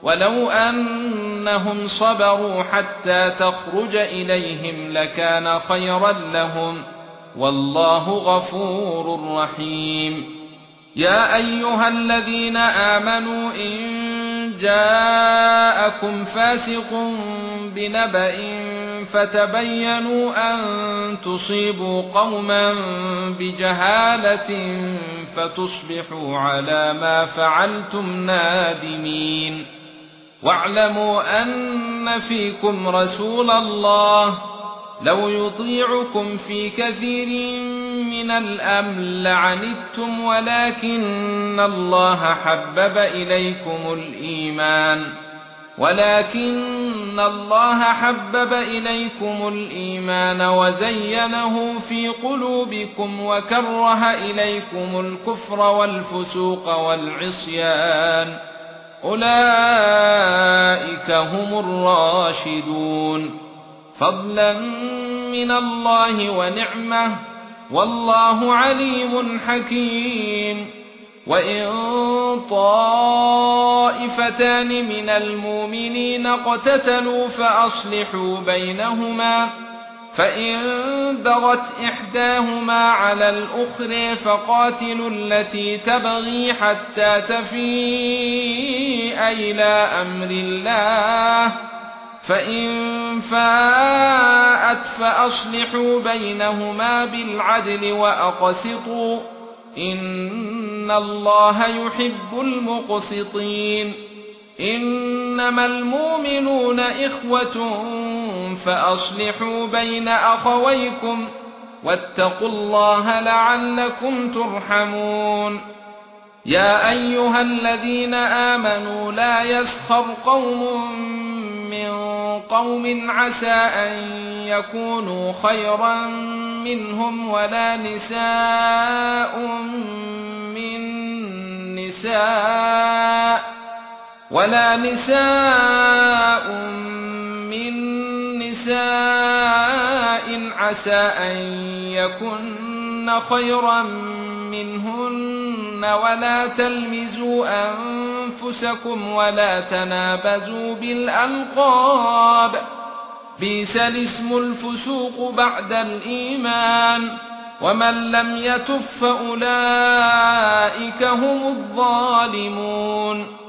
ولو أنهم صبروا حتى تخرج إليهم لكان خيرا لهم والله غفور رحيم. يا أيها الذين آمنوا إن جاءكم فاسق بنبأ فتبينوا أن تصيبوا قوما بجهالة فتصبحوا على ما فعلتم نادمين. واعلموا أن فيكم رسول الله لو يطيعكم في كثير من الأمر لعنتم ولكن الله حبب إليكم الإيمان وزينه في قلوبكم وكره إليكم الكفر والفسوق والعصيان أولئك هم الراشدون فضلا من الله ونعمه والله عليم حكيم. وإن طائفتان من المؤمنين اقتتلوا فأصلحوا بينهما فإن بغت إحداهما على الأخرى فقاتلوا التي تبغي حتى تفيء إلى أمر الله فإن فاءت فأصلحوا بينهما بالعدل وأقسطوا إن الله يحب المقسطين. إنما المؤمنون إخوة فأصلحوا بين أخويكم واتقوا الله لعلكم ترحمون. يا أيها الذين آمنوا لا يسخر قوم من قوم عسى أن يكونوا خيرا منهم ولا نساء من نساء عسى أن يكن خيرا منهن ولا تلمزوا أنفسكم ولا تنابزوا بالألقاب بئس الاسم الفسوق بعد الإيمان ومن لم يتب فأولئك هم الظالمون.